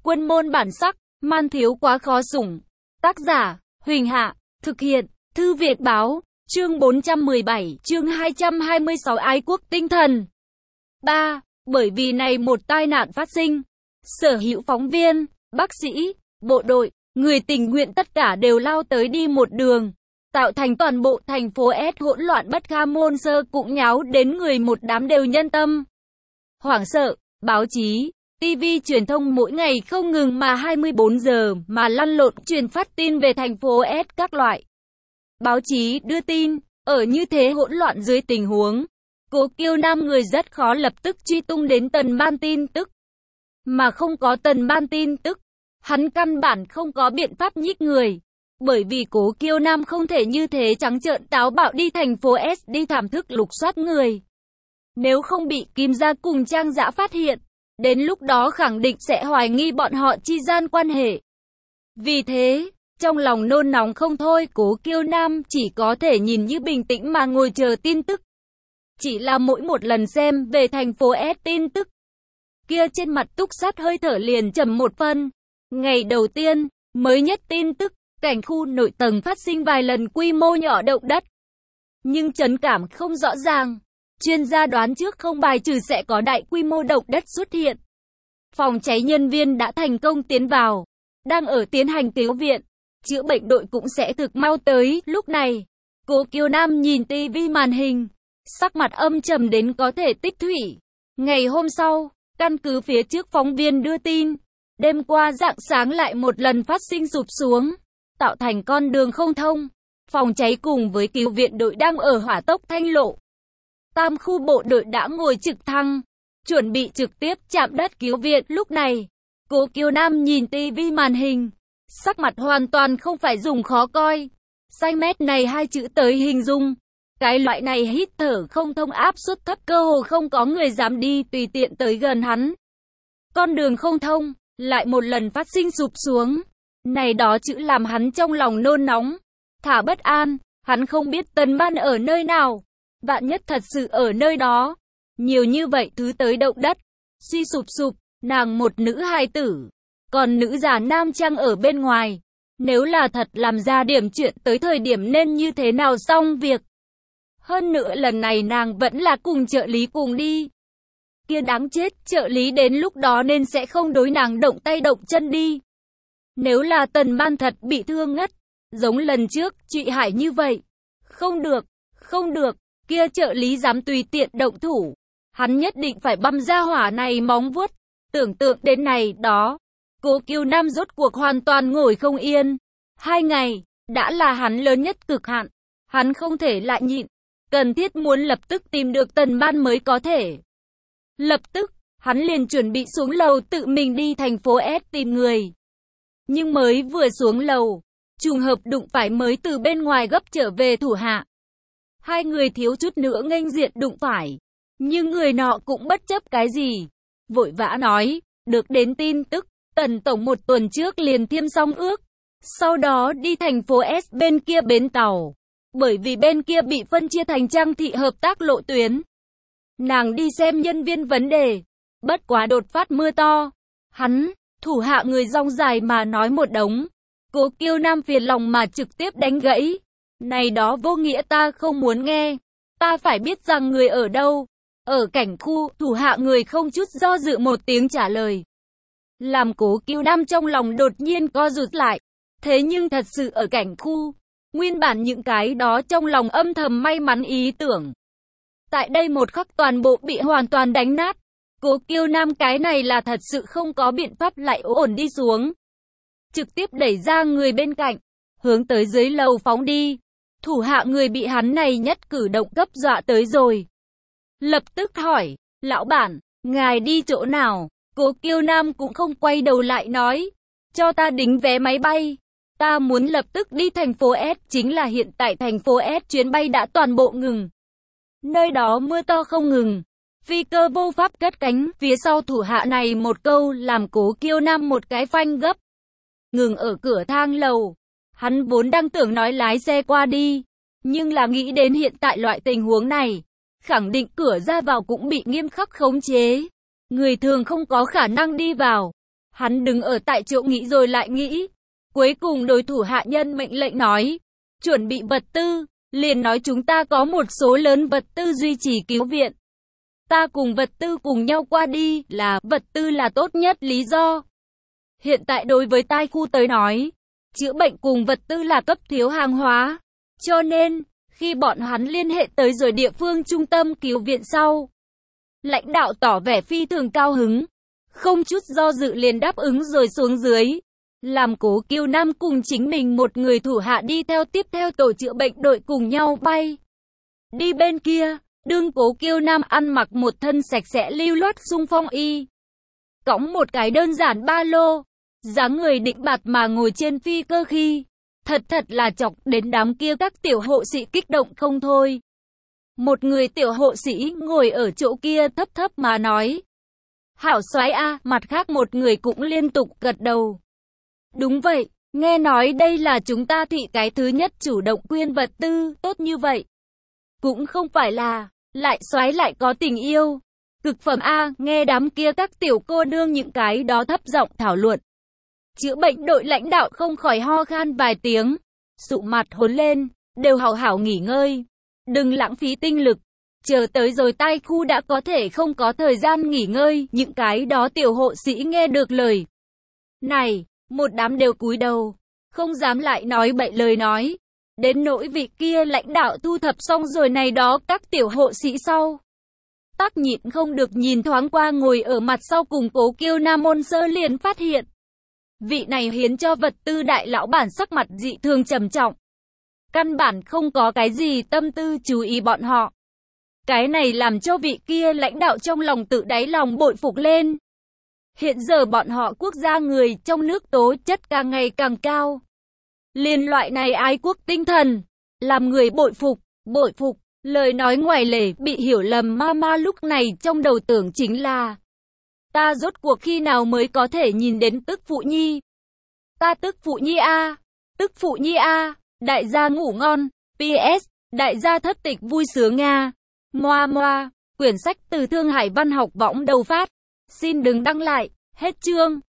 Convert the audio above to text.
Quân môn bản sắc, man thiếu quá khó sủng. Tác giả, Huỳnh Hạ, thực hiện, Thư Việt Báo, chương 417, chương 226 ái quốc tinh thần. 3. Bởi vì này một tai nạn phát sinh, sở hữu phóng viên, bác sĩ, bộ đội, người tình nguyện tất cả đều lao tới đi một đường, tạo thành toàn bộ thành phố S hỗn loạn bất kham, môn sơ cũng nháo đến người một đám đều nhân tâm. Hoảng sợ, báo chí, TV truyền thông mỗi ngày không ngừng mà 24 giờ mà lăn lộn truyền phát tin về thành phố S các loại. Báo chí đưa tin, ở như thế hỗn loạn dưới tình huống, Cố Kiêu Nam người rất khó lập tức truy tung đến tần ban tin tức. Mà không có tần ban tin tức, hắn căn bản không có biện pháp nhích người. Bởi vì Cố Kiêu Nam không thể như thế trắng trợn táo bạo đi thành phố S đi thảm thức lục soát người. Nếu không bị Kim Gia cùng Trang Dã phát hiện, đến lúc đó khẳng định sẽ hoài nghi bọn họ chi gian quan hệ. Vì thế, trong lòng nôn nóng không thôi, Cố Kiêu Nam chỉ có thể nhìn như bình tĩnh mà ngồi chờ tin tức. Chỉ là mỗi một lần xem về thành phố S tin tức, kia trên mặt Túc Sát hơi thở liền trầm một phân. Ngày đầu tiên, mới nhất tin tức, cảnh khu nội tầng phát sinh vài lần quy mô nhỏ động đất. Nhưng chấn cảm không rõ ràng. Chuyên gia đoán trước không bài trừ sẽ có đại quy mô động đất xuất hiện. Phòng cháy nhân viên đã thành công tiến vào, đang ở tiến hành cứu viện. Chữa bệnh đội cũng sẽ thực mau tới. Lúc này, Cố Kiêu Nam nhìn tivi màn hình, sắc mặt âm trầm đến có thể tích thủy. Ngày hôm sau, căn cứ phía trước phóng viên đưa tin, đêm qua rạng sáng lại một lần phát sinh sụp xuống, tạo thành con đường không thông. Phòng cháy cùng với cứu viện đội đang ở hỏa tốc Thanh Lộ. Tam khu bộ đội đã ngồi trực thăng, chuẩn bị trực tiếp chạm đất cứu viện. Lúc này, Cố Kiêu Nam nhìn tivi màn hình, sắc mặt hoàn toàn không phải dùng khó coi. Xanh mét này hai chữ tới hình dung. Cái loại này hít thở không thông, áp suất thấp, cơ hồ không có người dám đi tùy tiện tới gần hắn. Con đường không thông, lại một lần phát sinh sụp xuống. Này đó chữ làm hắn trong lòng nôn nóng, thả bất an. Hắn không biết Tần Ban ở nơi nào. Vạn nhất thật sự ở nơi đó. Nhiều như vậy thứ tới động đất, suy sụp, nàng một nữ hài tử, còn nữ già nam trang ở bên ngoài. Nếu là thật làm ra điểm chuyện tới thời điểm nên như thế nào xong việc. Hơn nữa lần này nàng vẫn là cùng trợ lý cùng đi. Kia đáng chết, trợ lý đến lúc đó nên sẽ không đối nàng động tay động chân đi. Nếu là Tần Ban thật bị thương ngất, giống lần trước, Trụy Hải như vậy. Không được, kia trợ lý dám tùy tiện động thủ. Hắn nhất định phải băm ra hỏa này móng vuốt. Tưởng tượng đến này đó, Cố Kiêu Nam rốt cuộc hoàn toàn ngồi không yên. 2 ngày, đã là hắn lớn nhất cực hạn. Hắn không thể lại nhịn. Cần thiết muốn lập tức tìm được Tần Ban mới có thể. Lập tức, hắn liền chuẩn bị xuống lầu tự mình đi thành phố S tìm người. Nhưng mới vừa xuống lầu, trùng hợp đụng phải mới từ bên ngoài gấp trở về thủ hạ. Hai người thiếu chút nữa nghênh diện đụng phải. Nhưng người nọ cũng bất chấp cái gì. Vội vã nói, được đến tin tức, Tần Tổng 1 tuần trước liền thiêm xong ước. Sau đó đi thành phố S bên kia bến tàu. Bởi vì bên kia bị phân chia thành Trang thị hợp tác lộ tuyến. Nàng đi xem nhân viên vấn đề. Bất quá đột phát mưa to. Hắn, thủ hạ người rong dài mà nói một đống. Cố Kiêu Nam phiền lòng mà trực tiếp đánh gãy. Này đó vô nghĩa, ta không muốn nghe. Ta phải biết rằng người ở đâu. Ở cảnh khu, thủ hạ người không chút do dự một tiếng trả lời. Làm Cố Kiêu Nam trong lòng đột nhiên co rụt lại. Thế nhưng thật sự ở cảnh khu. Nguyên bản những cái đó trong lòng âm thầm may mắn ý tưởng. Tại đây một khắc toàn bộ bị hoàn toàn đánh nát. Cố Kiêu Nam cái này là thật sự không có biện pháp lại ổn đi xuống. Trực tiếp đẩy ra người bên cạnh, hướng tới dưới lầu phóng đi. Thủ hạ người bị hắn này nhất cử động gấp dọa tới rồi. Lập tức hỏi, lão bản, ngài đi chỗ nào? Cố Kiêu Nam cũng không quay đầu lại nói, cho ta đính vé máy bay. Ta muốn lập tức đi thành phố S, chính là hiện tại thành phố S chuyến bay đã toàn bộ ngừng. Nơi đó mưa to không ngừng. Phi cơ vô pháp cất cánh, phía sau thủ hạ này một câu làm Cố Kiêu Nam một cái phanh gấp. Ngừng ở cửa thang lầu. Hắn vốn đang tưởng nói lái xe qua đi. Nhưng là nghĩ đến hiện tại loại tình huống này. Khẳng định cửa ra vào cũng bị nghiêm khắc khống chế. Người thường không có khả năng đi vào. Hắn đứng ở tại chỗ nghĩ rồi lại nghĩ. Cuối cùng đối thủ hạ nhân mệnh lệnh nói. Chuẩn bị vật tư, liền nói chúng ta có một số lớn vật tư duy trì cứu viện. Ta cùng vật tư cùng nhau qua đi, là vật tư là tốt nhất lý do. Hiện tại đối với Tai Khu tới nói, chữa bệnh cùng vật tư là cấp thiếu hàng hóa. Cho nên, khi bọn hắn liên hệ tới rồi địa phương trung tâm cứu viện sau, lãnh đạo tỏ vẻ phi thường cao hứng. Không chút do dự liền đáp ứng rồi xuống dưới. Làm Cố Kiêu Nam cùng chính mình một người thủ hạ đi theo tiếp theo tổ chữa bệnh đội cùng nhau bay. Đi bên kia, đương Cố Kiêu Nam ăn mặc một thân sạch sẽ lưu loát xung phong y. Cõng một cái đơn giản ba lô, dáng người định bạt mà ngồi trên phi cơ khi. Thật là chọc đến đám kia các tiểu hộ sĩ kích động không thôi. Một người tiểu hộ sĩ ngồi ở chỗ kia thấp thấp mà nói. Hảo soái a, mặt khác một người cũng liên tục gật đầu. Đúng vậy, nghe nói đây là chúng ta thị cái thứ nhất chủ động quyên vật tư, tốt như vậy. Cũng không phải là, lại soái lại có tình yêu. Cực phẩm a, nghe đám kia các tiểu cô nương những cái đó thấp giọng thảo luận. Chữa bệnh đội lãnh đạo không khỏi ho khan vài tiếng, sụ mặt hốn lên, đều hảo hảo nghỉ ngơi. Đừng lãng phí tinh lực, chờ tới rồi Tai Khu đã có thể không có thời gian nghỉ ngơi. Những cái đó tiểu hộ sĩ nghe được lời này, một đám đều cúi đầu, không dám lại nói bậy lời nói. Đến nỗi vị kia lãnh đạo thu thập xong rồi này đó các tiểu hộ sĩ sau. Tắc nhịn không được nhìn thoáng qua ngồi ở mặt sau cùng Cố Kiêu Nam Môn Sơ liền phát hiện. Vị này hiến cho vật tư đại lão bản sắc mặt dị thường trầm trọng. Căn bản không có cái gì tâm tư chú ý bọn họ. Cái này làm cho vị kia lãnh đạo trong lòng tự đáy lòng bội phục lên. Hiện giờ bọn họ quốc gia người trong nước tố chất càng ngày càng cao. Liên loại này ái quốc tinh thần, làm người bội phục, lời nói ngoài lề bị hiểu lầm. Mama lúc này trong đầu tưởng chính là ta rốt cuộc khi nào mới có thể nhìn đến tức phụ nhi. Ta tức phụ nhi a, tức phụ nhi a, đại gia ngủ ngon. PS, đại gia thất tịch vui sướng Nga. Moa moa, quyển sách từ Thương Hải Văn học võng đầu phát. Xin đừng đăng lại, hết chương.